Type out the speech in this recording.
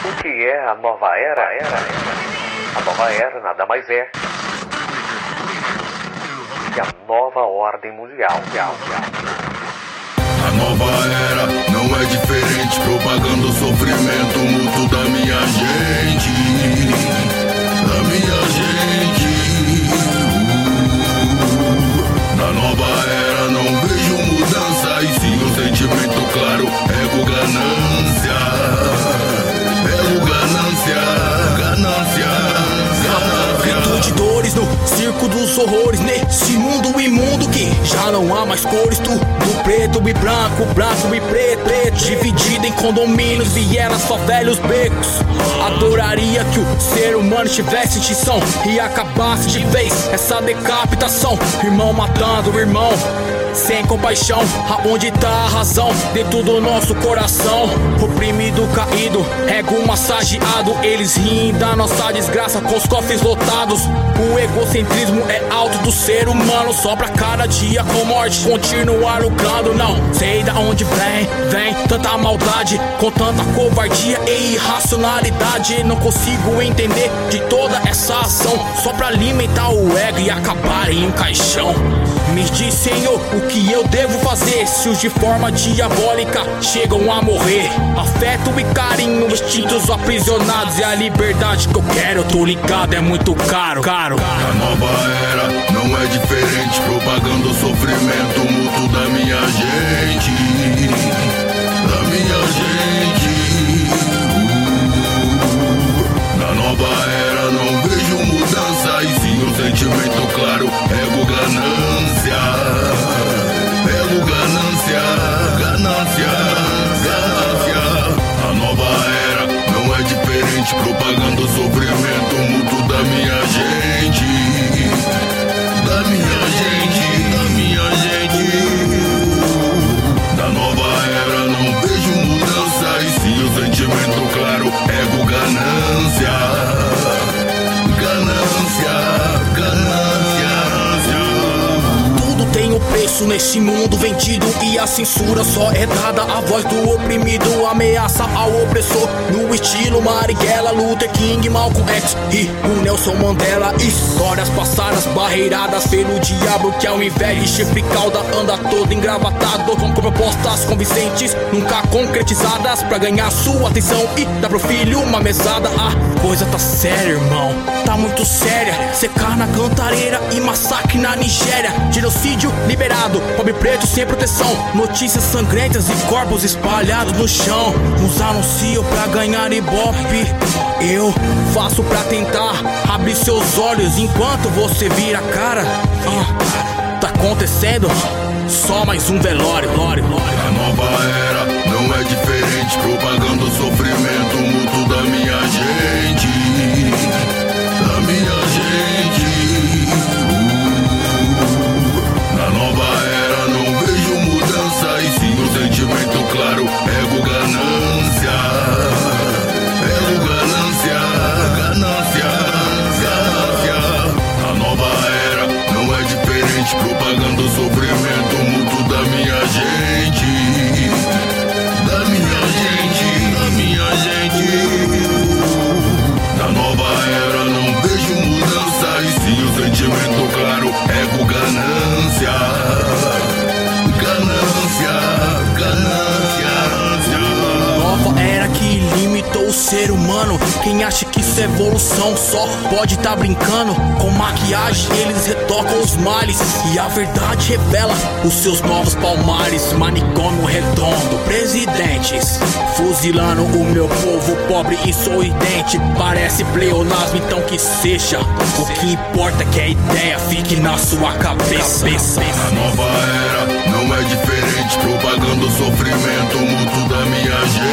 O que é a nova era? A nova era nada mais é que a nova ordem mundial. A nova era não é diferente, propagando o sofrimento mútuo da minha gente. Da minha gente. Na nova era não vejo mudança, e sim um sentimento claro, ego, ganância. Ego, ganância, ganância, ganância. De dores no circo dos horrores, nesse mundo imundo que já não há mais cores, tudo preto e branco, branco e preto, dividido em condomínios, vielas, favelas, becos. Adoraria que o ser humano tivesse extinção e acabasse de vez essa decapitação. Irmão matando irmão, sem compaixão. Aonde tá a razão? Dentro do nosso coração. Oprimido, caído, ego massageado. Eles riem da nossa desgraça com os cofres lotados. O egocentrismo é alto do ser humano, só pra cada dia com morte continuar lucrando. Não sei da onde vem tanta maldade, com tanta covardia e irracionalidade. Não consigo entender de toda essa ação, só pra alimentar o ego e acabar em um caixão. Me diz, Senhor, o que eu devo fazer se os de forma diabólica chegam a morrer? Afeto e carinho, instintos aprisionados, e a liberdade que eu quero, eu tô ligado, é muito caro. A nova era não é diferente, propagando o sofrimento mútuo da minha gente. Da minha gente. Na nova era não vejo mudança, e sim um sentimento claro, ego, ganância. Ego, ganância, ganância, ganância. A nova era não é diferente, propagando o sofrimento mútuo da minha gente. Da minha gente, da minha gente. Na nova era não vejo mudança, e sim o sentimento claro, ego, ganância. Ganância, ganância. Tudo tem um preço nesse mundo vendido, e a censura só é dada à voz do oprimido. Ameaça ao opressor no estilo Marighella, Luther King, Malcolm X e o Nelson Mandela. Histórias passadas barreiradas pelo diabo, que ao invés de chifre e cauda anda todo engravatado, com propostas convincentes, nunca concretizadas, pra ganhar sua atenção e dar pro filho uma mesada. A coisa tá séria, irmão, tá muito séria. Secar na Cantareira e massacre na Nigéria. Genocídio liberado, pobre preto sem proteção. Notícias sangrentas e corpos espalhados no chão. Uns anunciam pra ganhar ibope, eu faço pra tentar abrir seus olhos enquanto você vira a cara. Tá acontecendo só mais um velório. A nova era não é diferente, propagando o sofrimento mútuo da minha gente. Da minha gente. Na nova era não vejo mudança, e sim um sentimento claro, ego, ganância. Ego, ganância, ganância, ganância. A nova era não é diferente, propagando o sofrimento mútuo da minha gente. Da minha gente, da minha gente. Na nova era não vejo mudança, e sim o sentimento claro, ego, ganância. Ganância, ganância. Nova era que limitou o ser humano. Quem acha que isso é evolução só pode tá brincando. Com maquiagem eles retocam os males, e a verdade revela os seus novos palmares. Manicômio redondo, presidentes fuzilando o meu povo pobre e sorridente. Parece pleonasmo, então que seja. O que importa é que a ideia fique na sua cabeça. A nova era não é diferente, propagando o sofrimento mútuo da minha gente.